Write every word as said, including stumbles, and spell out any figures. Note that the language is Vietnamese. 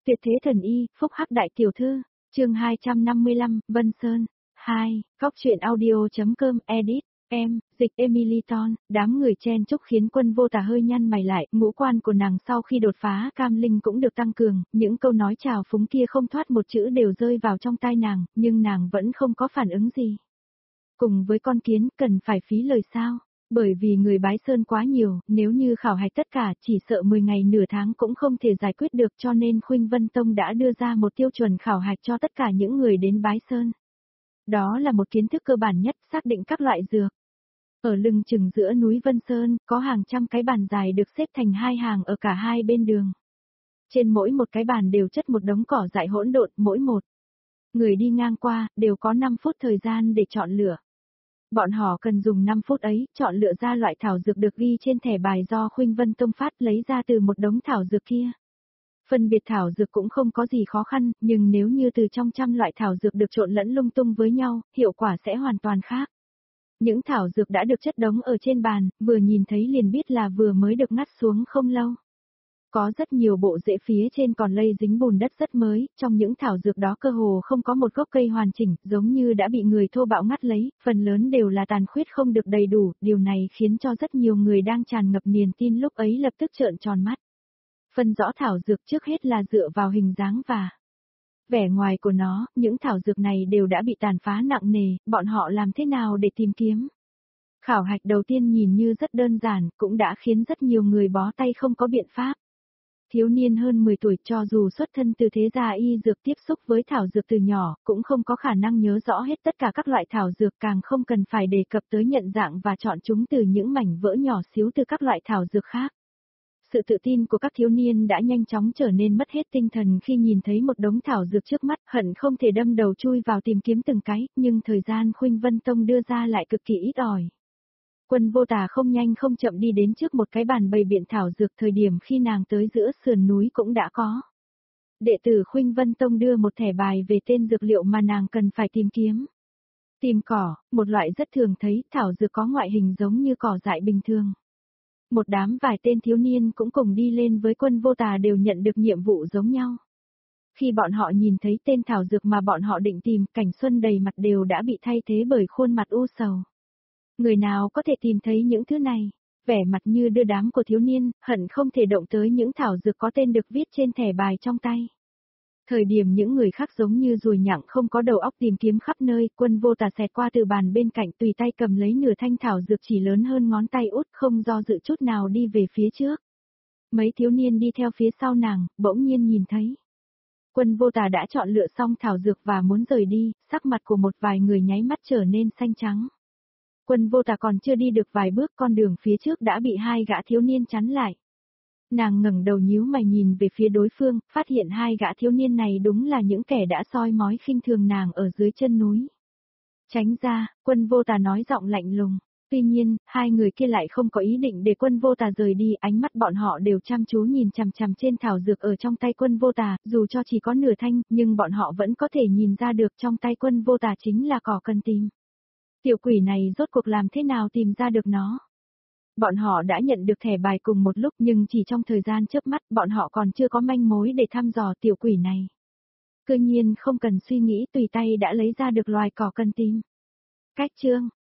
Tuyệt thế thần y, phúc hắc đại tiểu thư, chương hai trăm năm mươi lăm, Vân Sơn, hai, Cóc truyện audio.com, edit, em, dịch Emily Ton, đám người chen chúc khiến Quân Vô Tà hơi nhăn mày lại, ngũ quan của nàng sau khi đột phá cam linh cũng được tăng cường, những câu nói chào phúng kia không thoát một chữ đều rơi vào trong tai nàng, nhưng nàng vẫn không có phản ứng gì. Cùng với con kiến, cần phải phí lời sao? Bởi vì người bái sơn quá nhiều, nếu như khảo hạch tất cả chỉ sợ mười ngày nửa tháng cũng không thể giải quyết được, cho nên Khuynh Vân Tông đã đưa ra một tiêu chuẩn khảo hạch cho tất cả những người đến bái sơn. Đó là một kiến thức cơ bản nhất, xác định các loại dược. Ở lưng chừng giữa núi Vân Sơn, có hàng trăm cái bàn dài được xếp thành hai hàng ở cả hai bên đường. Trên mỗi một cái bàn đều chất một đống cỏ dại hỗn độn, mỗi một người đi ngang qua, đều có năm phút thời gian để chọn lựa. Bọn họ cần dùng năm phút ấy, chọn lựa ra loại thảo dược được ghi trên thẻ bài do Khuynh Vân Tông phát lấy ra từ một đống thảo dược kia. Phân biệt thảo dược cũng không có gì khó khăn, nhưng nếu như từ trong trăm loại thảo dược được trộn lẫn lung tung với nhau, hiệu quả sẽ hoàn toàn khác. Những thảo dược đã được chất đống ở trên bàn, vừa nhìn thấy liền biết là vừa mới được ngắt xuống không lâu. Có rất nhiều bộ rễ phía trên còn lây dính bùn đất rất mới, trong những thảo dược đó cơ hồ không có một gốc cây hoàn chỉnh, giống như đã bị người thô bạo ngắt lấy, phần lớn đều là tàn khuyết không được đầy đủ, điều này khiến cho rất nhiều người đang tràn ngập niềm tin lúc ấy lập tức trợn tròn mắt. Phân rõ thảo dược trước hết là dựa vào hình dáng và vẻ ngoài của nó, những thảo dược này đều đã bị tàn phá nặng nề, bọn họ làm thế nào để tìm kiếm? Khảo hạch đầu tiên nhìn như rất đơn giản, cũng đã khiến rất nhiều người bó tay không có biện pháp. Thiếu niên hơn mười tuổi cho dù xuất thân từ thế gia y dược tiếp xúc với thảo dược từ nhỏ, cũng không có khả năng nhớ rõ hết tất cả các loại thảo dược, càng không cần phải đề cập tới nhận dạng và chọn chúng từ những mảnh vỡ nhỏ xíu từ các loại thảo dược khác. Sự tự tin của các thiếu niên đã nhanh chóng trở nên mất hết tinh thần khi nhìn thấy một đống thảo dược trước mắt, hận không thể đâm đầu chui vào tìm kiếm từng cái, nhưng thời gian Khuynh Vân Tông đưa ra lại cực kỳ ít ỏi. Quân Vô Tà không nhanh không chậm đi đến trước một cái bàn bày biện thảo dược, thời điểm khi nàng tới giữa sườn núi cũng đã có. Đệ tử Khuynh Vân Tông đưa một thẻ bài về tên dược liệu mà nàng cần phải tìm kiếm. Tìm cỏ, một loại rất thường thấy, thảo dược có ngoại hình giống như cỏ dại bình thường. Một đám vài tên thiếu niên cũng cùng đi lên với Quân Vô Tà đều nhận được nhiệm vụ giống nhau. Khi bọn họ nhìn thấy tên thảo dược mà bọn họ định tìm, cảnh xuân đầy mặt đều đã bị thay thế bởi khuôn mặt u sầu. Người nào có thể tìm thấy những thứ này? Vẻ mặt như đưa đám của thiếu niên, hận không thể động tới những thảo dược có tên được viết trên thẻ bài trong tay. Thời điểm những người khác giống như ruồi nhặng không có đầu óc tìm kiếm khắp nơi, Quân Vô Tà xẹt qua từ bàn bên cạnh, tùy tay cầm lấy nửa thanh thảo dược chỉ lớn hơn ngón tay út, không do dự chút nào đi về phía trước. Mấy thiếu niên đi theo phía sau nàng, bỗng nhiên nhìn thấy. Quân Vô Tà đã chọn lựa xong thảo dược và muốn rời đi, sắc mặt của một vài người nháy mắt trở nên xanh trắng. Quân Vô Tà còn chưa đi được vài bước, con đường phía trước đã bị hai gã thiếu niên chắn lại. Nàng ngẩng đầu nhíu mày nhìn về phía đối phương, phát hiện hai gã thiếu niên này đúng là những kẻ đã soi mói khinh thường nàng ở dưới chân núi. Tránh ra, Quân Vô Tà nói giọng lạnh lùng. Tuy nhiên, hai người kia lại không có ý định để Quân Vô Tà rời đi, ánh mắt bọn họ đều chăm chú nhìn chằm chằm trên thảo dược ở trong tay Quân Vô Tà, dù cho chỉ có nửa thanh, nhưng bọn họ vẫn có thể nhìn ra được trong tay Quân Vô Tà chính là cỏ cần tìm. Tiểu quỷ này rốt cuộc làm thế nào tìm ra được nó? Bọn họ đã nhận được thẻ bài cùng một lúc, nhưng chỉ trong thời gian chớp mắt, bọn họ còn chưa có manh mối để thăm dò tiểu quỷ này. Cơ nhiên không cần suy nghĩ, tùy tay đã lấy ra được loài cỏ cần tìm. Cách chương,